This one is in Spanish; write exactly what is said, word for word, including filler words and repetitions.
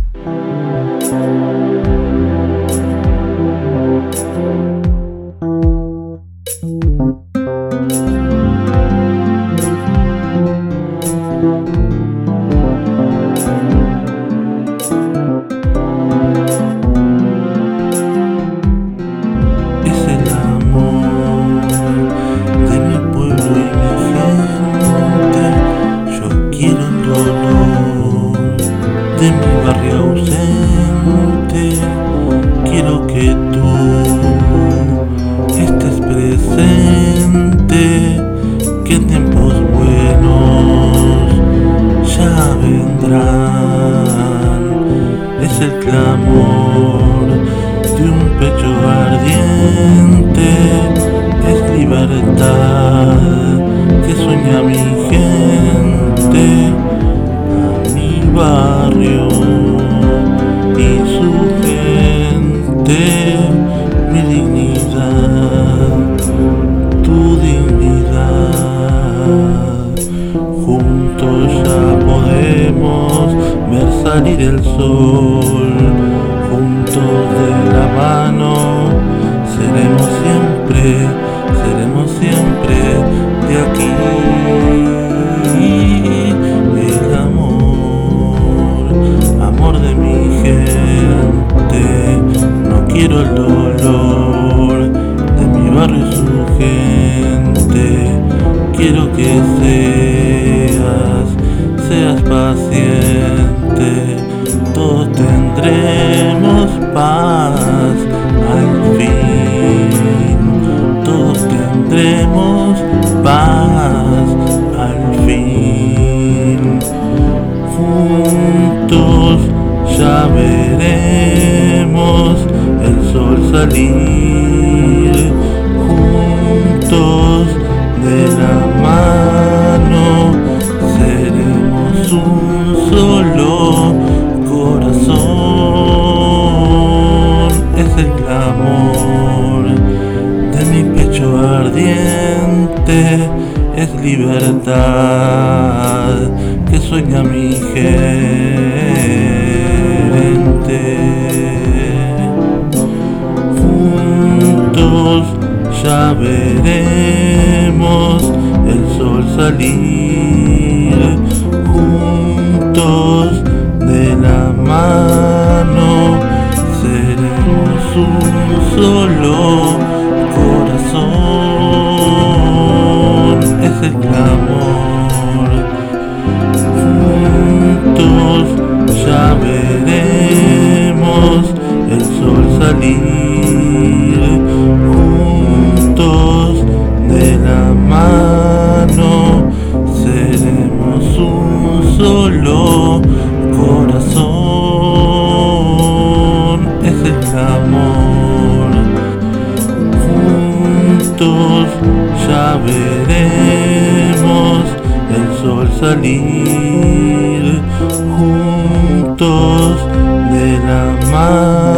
De mi barrio ausente, quiero que tú estés presente, que tiempos buenos ya vendrán. Es el clamor de un pecho ardiente, es libertad que sueña mi gente. Barrio y su gente, mi dignidad, tu dignidad. Juntos ya podemos ver salir el sol, juntos de la mano seremos siempre, seremos siempre de aquí. Quiero el dolor de mi barrio y su gente. Quiero que seas, seas paciente. Todos tendremos paz al fin. Todos tendremos paz al fin. Juntos ya veremos el sol salir, juntos de la mano seremos un solo corazón. Es el clamor de mi pecho ardiente, es libertad que sueña mi gente. Ya veremos el sol salir, juntos de la mano seremos un solo corazón. Es el clamor. Juntos ya veremos el sol salir, de la mano seremos un solo corazón. Es el clamor. Juntos ya veremos el sol salir, juntos de la mano